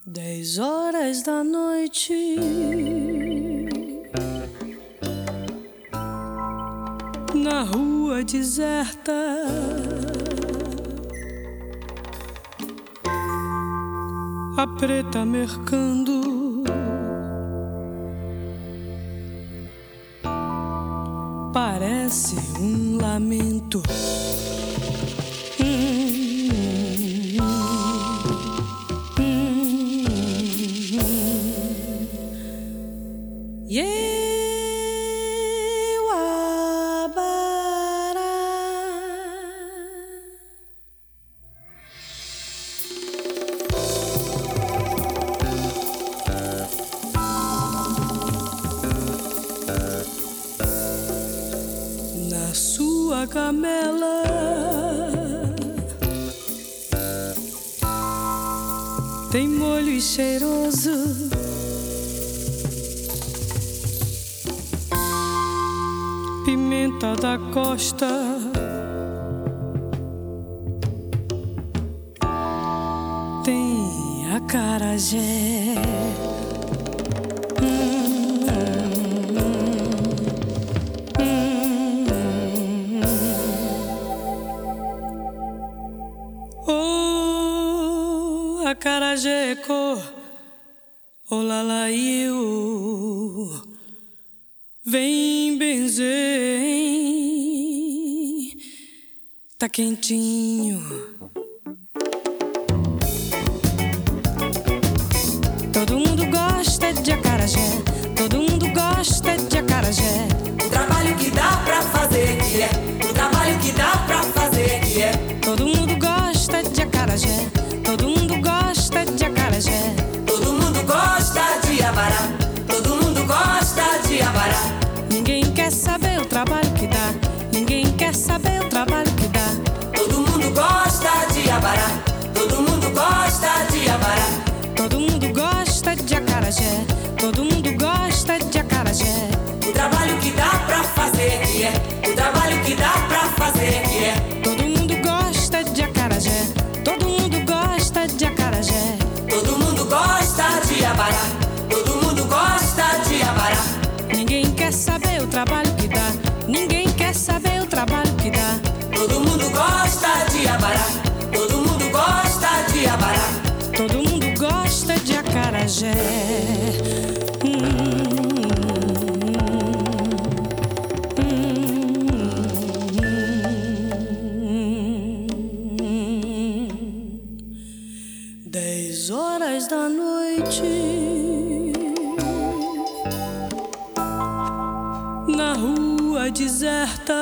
10 horas da noite, na rua deserta, a preta mercando, parece um lamento. Na sua camela tem molho cheiroso, pimenta da costa, tem acarajé, oh, acarajé cor, olalaiu, vem benzer, tá quentinho. Todo mundo gosta de acarajé, todo mundo gosta de acarajé. O trabalho que dá pra fazer que é, o trabalho que dá pra fazer que é. Todo mundo gosta de acarajé, todo mundo gosta de acarajé. Todo mundo gosta de abará, todo mundo gosta de abará. Ninguém quer saber o trabalho que dá, ninguém quer saber o trabalho que dá. Todo mundo gosta de abará, todo mundo gosta de abará. Todo mundo gosta de acarajé, todo mundo gosta de acarajé. O trabalho que dá pra fazer que é, o trabalho que dá pra fazer que é. Todo mundo gosta de acarajé, todo mundo gosta de acarajé. Todo mundo gosta de abará, todo mundo gosta de abará. Ninguém quer saber o trabalho que dá, ninguém quer saber o trabalho que dá. Todo mundo gosta de abará, todo mundo gosta de abará. Todo mundo gosta de acarajé. Dez horas da noite, na rua deserta,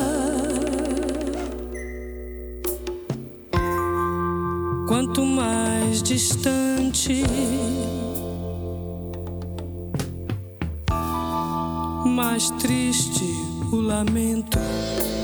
quanto mais distante, mais triste o lamento.